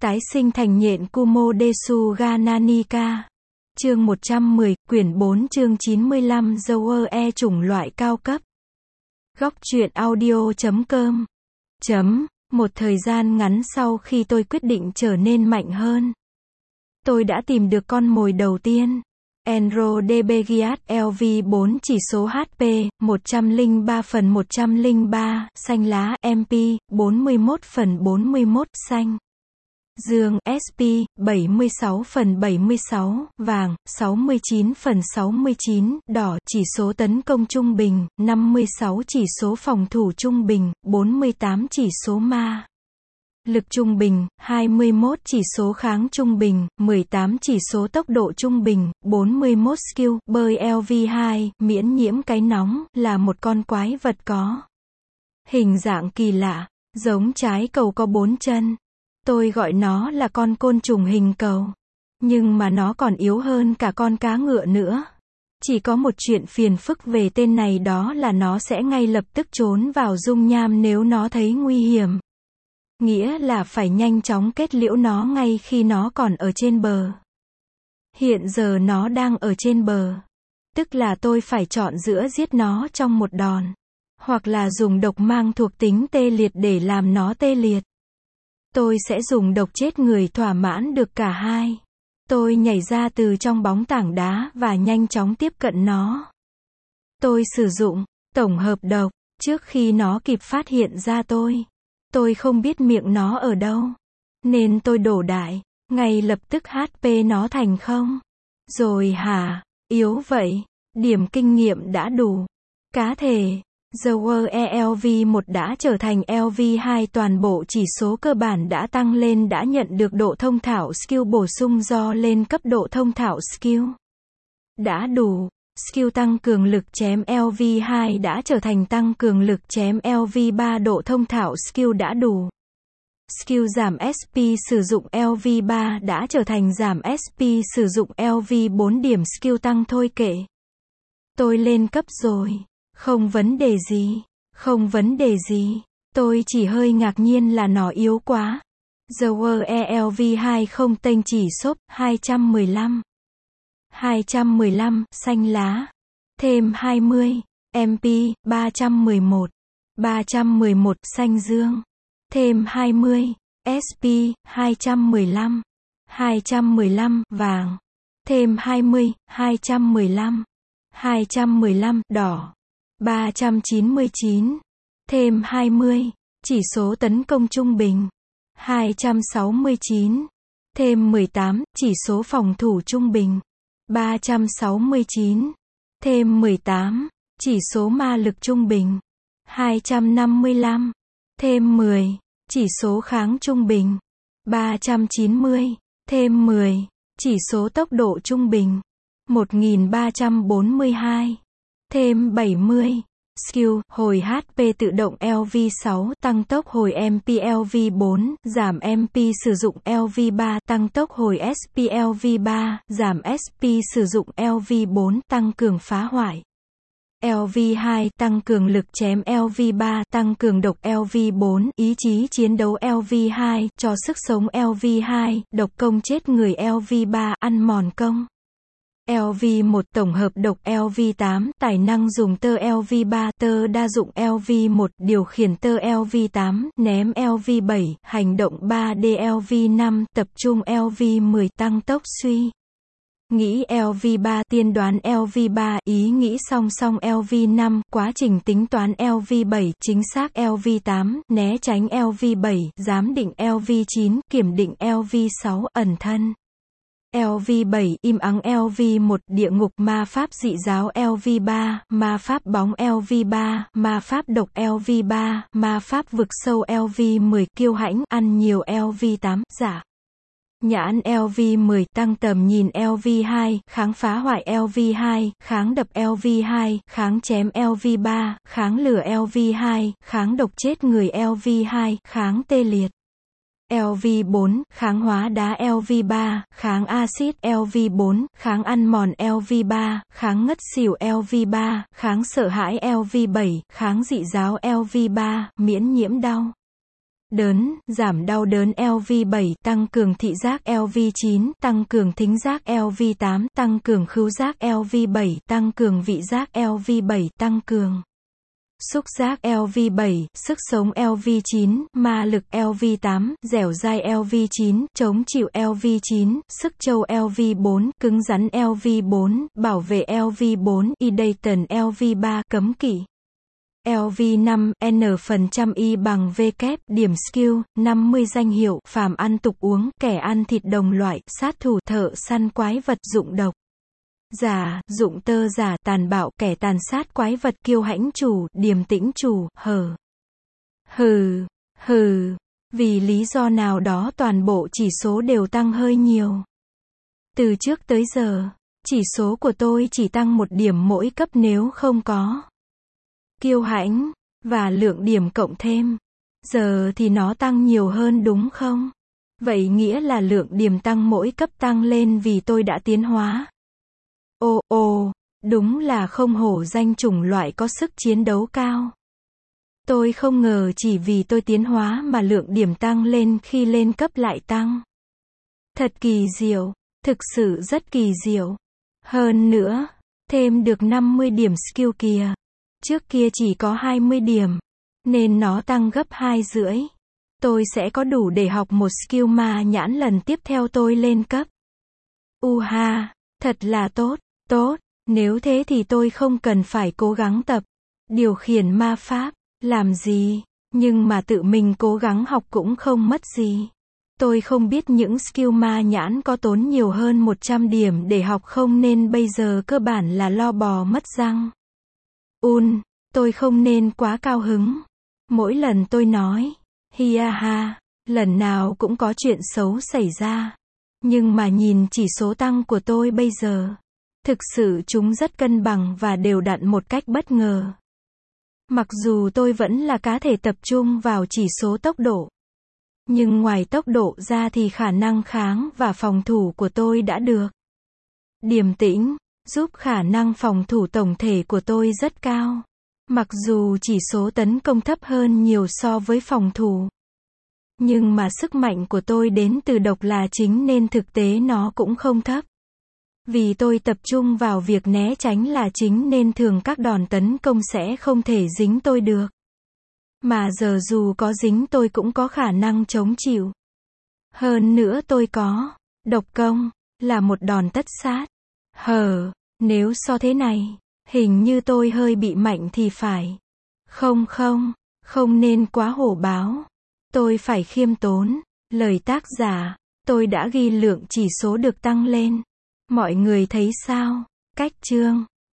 Tái sinh thành nhện Kumodesu ga Nanika. Chương 110, quyển 4 chương 95 Zower E chủng loại cao cấp. Góc truyện audio.com. Một thời gian ngắn sau khi tôi quyết định trở nên mạnh hơn, tôi đã tìm được con mồi đầu tiên. Enrodebegiat LV4 chỉ số HP 103/103, xanh lá MP 41/41, xanh dương SP 76/76, vàng 69/69, đỏ chỉ số tấn công trung bình 56, chỉ số phòng thủ trung bình 48, chỉ số ma lực trung bình 21, chỉ số kháng trung bình 18, chỉ số tốc độ trung bình 41, skill bơi LV2 miễn nhiễm cái nóng, là một con quái vật có hình dạng kỳ lạ, giống trái cầu có 4 chân. Tôi gọi nó là con côn trùng hình cầu. Nhưng mà nó còn yếu hơn cả con cá ngựa nữa. Chỉ có một chuyện phiền phức về tên này, đó là nó sẽ ngay lập tức trốn vào dung nham nếu nó thấy nguy hiểm. Nghĩa là phải nhanh chóng kết liễu nó ngay khi nó còn ở trên bờ. Hiện giờ nó đang ở trên bờ. Tức là tôi phải chọn giữa giết nó trong một đòn, hoặc là dùng độc mang thuộc tính tê liệt để làm nó tê liệt. Tôi sẽ dùng độc chết người thỏa mãn được cả hai. Tôi nhảy ra từ trong bóng tảng đá và nhanh chóng tiếp cận nó. Tôi sử dụng tổng hợp độc trước khi nó kịp phát hiện ra tôi. Tôi không biết miệng nó ở đâu, nên tôi đổ đại, ngay lập tức HP nó thành không. Rồi hả? Yếu vậy. Điểm kinh nghiệm đã đủ. Cá thể Zower ELV1 đã trở thành LV2, toàn bộ chỉ số cơ bản đã tăng lên, đã nhận được độ thông thạo skill bổ sung do lên cấp độ thông thạo skill. Đã đủ. Skill tăng cường lực chém LV2 đã trở thành tăng cường lực chém LV3, độ thông thạo skill đã đủ. Skill giảm SP sử dụng LV3 đã trở thành giảm SP sử dụng LV4, điểm skill tăng thôi kệ. Tôi lên cấp rồi. Không vấn đề gì. Không vấn đề gì. Tôi chỉ hơi ngạc nhiên là nó yếu quá. Zower ELV2 không tênh chỉ shop 215. 215, xanh lá. Thêm 20. MP 311. 311, xanh dương. Thêm 20. SP 215. 215, vàng. Thêm 20. 215. 215, đỏ. 399. Thêm 20. Chỉ số tấn công trung bình 269. Thêm 18. Chỉ số phòng thủ trung bình 369. Thêm 18. Chỉ số ma lực trung bình 255. Thêm 10. Chỉ số kháng trung bình 390. Thêm 10. Chỉ số tốc độ trung bình 1342. Thêm 70. Skill, hồi HP tự động LV6, tăng tốc hồi MP LV4, giảm MP sử dụng LV3, tăng tốc hồi SP LV3, giảm SP sử dụng LV4, tăng cường phá hoại LV2, tăng cường lực chém LV3, tăng cường độc LV4, ý chí chiến đấu LV2, cho sức sống LV2, độc công chết người LV3, ăn mòn công LV1, tổng hợp độc LV8, tài năng dùng tơ LV3, tơ đa dụng LV1, điều khiển tơ LV8, ném LV7, hành động 3D LV5, tập trung LV10, tăng tốc suy nghĩ LV3, tiên đoán LV3, ý nghĩ song song LV5, quá trình tính toán LV7, chính xác LV8, né tránh LV7, giám định LV9, kiểm định LV6, ẩn thân LV7, im ắng LV1, địa ngục ma pháp dị giáo LV3, ma pháp bóng LV3, ma pháp độc LV3, ma pháp vực sâu LV10, kiêu hãnh, ăn nhiều LV8, giả nhãn LV10, tăng tầm nhìn LV2, kháng phá hoại LV2, kháng đập LV2, kháng chém LV3, kháng lửa LV2, kháng độc chết người LV2, kháng tê liệt LV4, kháng hóa đá LV3, kháng axit LV4, kháng ăn mòn LV3, kháng ngất xỉu LV3, kháng sợ hãi LV7, kháng dị giáo LV3, miễn nhiễm đau Đớn, giảm đau đớn LV7, tăng cường thị giác LV9, tăng cường thính giác LV8, tăng cường khứu giác LV7, tăng cường vị giác LV7, tăng cường xúc giác LV7, sức sống LV9, ma lực LV8, dẻo dai LV9, chống chịu LV9, sức trâu LV4, cứng rắn LV4, bảo vệ LV4, Idatan LV3, cấm kỵ. LV5, N% Y bằng V kép, điểm skill, 50 danh hiệu, phàm ăn tục uống, kẻ ăn thịt đồng loại, sát thủ, thợ săn quái vật, dụng độc. Giả, dụng tơ giả, tàn bạo, kẻ tàn sát quái vật, kiêu hãnh chủ, điềm tĩnh chủ, hừ. Vì lý do nào đó toàn bộ chỉ số đều tăng hơi nhiều. Từ trước tới giờ, chỉ số của tôi chỉ tăng 1 điểm mỗi cấp nếu không có kiêu hãnh và lượng điểm cộng thêm. Giờ thì nó tăng nhiều hơn đúng không? Vậy nghĩa là lượng điểm tăng mỗi cấp tăng lên vì tôi đã tiến hóa. Đúng là không hổ danh chủng loại có sức chiến đấu cao. Tôi không ngờ chỉ vì tôi tiến hóa mà lượng điểm tăng lên khi lên cấp lại tăng. Thật kỳ diệu, thực sự rất kỳ diệu. Hơn nữa, thêm được 50 điểm skill kìa. Trước kia chỉ có 20 điểm, nên nó tăng gấp 2,5. Tôi sẽ có đủ để học một skill ma nhãn lần tiếp theo tôi lên cấp. Thật là tốt. Nếu thế thì tôi không cần phải cố gắng tập điều khiển ma pháp, làm gì, nhưng mà tự mình cố gắng học cũng không mất gì. Tôi không biết những skill ma nhãn có tốn nhiều hơn 100 điểm để học không nên bây giờ cơ bản là lo bò mất răng. Tôi không nên quá cao hứng. Mỗi lần tôi nói, lần nào cũng có chuyện xấu xảy ra. Nhưng mà nhìn chỉ số tăng của tôi bây giờ, thực sự chúng rất cân bằng và đều đặn một cách bất ngờ. Mặc dù tôi vẫn là cá thể tập trung vào chỉ số tốc độ. Nhưng ngoài tốc độ ra thì khả năng kháng và phòng thủ của tôi đã được điềm tĩnh, giúp khả năng phòng thủ tổng thể của tôi rất cao. Mặc dù chỉ số tấn công thấp hơn nhiều so với phòng thủ. Nhưng mà sức mạnh của tôi đến từ độc là chính nên thực tế nó cũng không thấp. Vì tôi tập trung vào việc né tránh là chính nên thường các đòn tấn công sẽ không thể dính tôi được. Mà giờ dù có dính tôi cũng có khả năng chống chịu. Hơn nữa tôi có độc công, là một đòn tất sát. Nếu so thế này, hình như tôi hơi bị mạnh thì phải. Không nên quá hổ báo. Tôi phải khiêm tốn. Lời tác giả, tôi đã ghi lượng chỉ số được tăng lên. Mọi người thấy sao? Cách chương